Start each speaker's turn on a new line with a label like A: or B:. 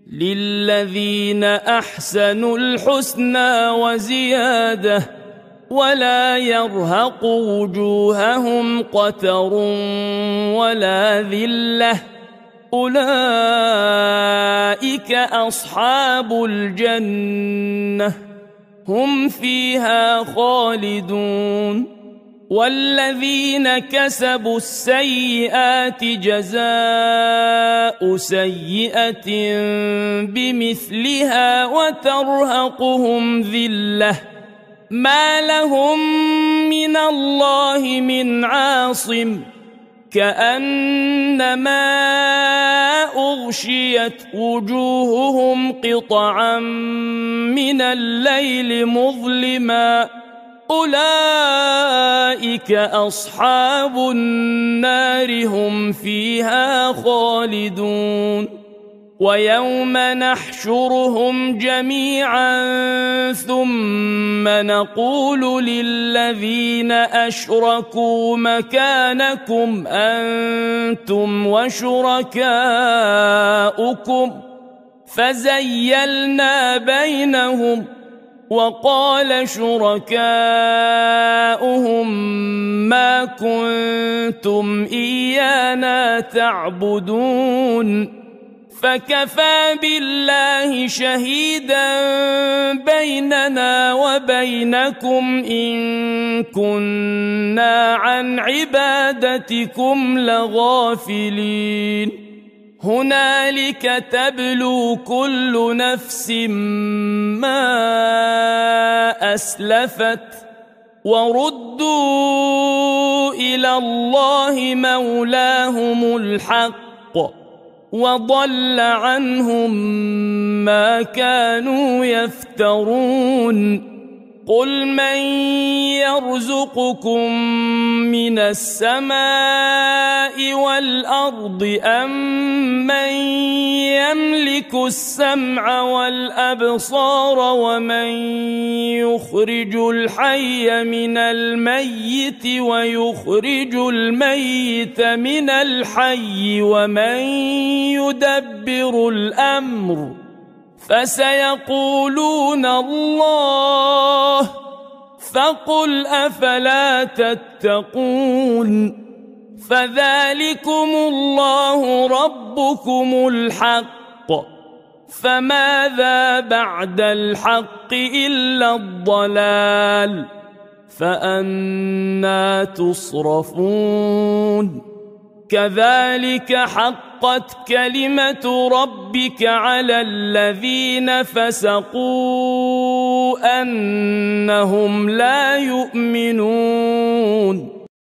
A: للذين أحسنوا الحسنى وزيادة ولا يرهق وجوههم قتر ولا ذلة أولئك أصحاب الجنة هم فيها خالدون والذين كسبوا السيئات جزاء سيئة بمثلها وترهقهم ذلة ما لهم من الله من عاصم كأنما أغشيت وجوههم قطعا من الليل مظلما أولئك أصحاب النار هم فيها خالدون ويوم نحشرهم جميعا ثم نقول للذين أشركوا مكانكم أنتم وشركاؤكم فزيلنا بينهم وقال شركاؤهم ما كنتم إيانا تعبدون فكفى بالله شهيدا بيننا وبينكم إن كنا عن عبادتكم لغافلين هنالك تبلو كل نفس ما أسلفت وردوا إلى الله مولاهم الحق وضل عنهم ما كانوا يفترون قل من يرزقكم من السماء والأرض أم من يملك السمع والأبصار ومن يخرج الحي من الميت ويخرج الميت من الحي ومن يدبر الأمر فسيقولون الله فقل أفلا تتقون فذلكم الله ربكم الحق فماذا بعد الحق إلا الضلال فأنى تصرفون كذلك حقت كلمة ربك على الذين فسقوا أنهم لا يؤمنون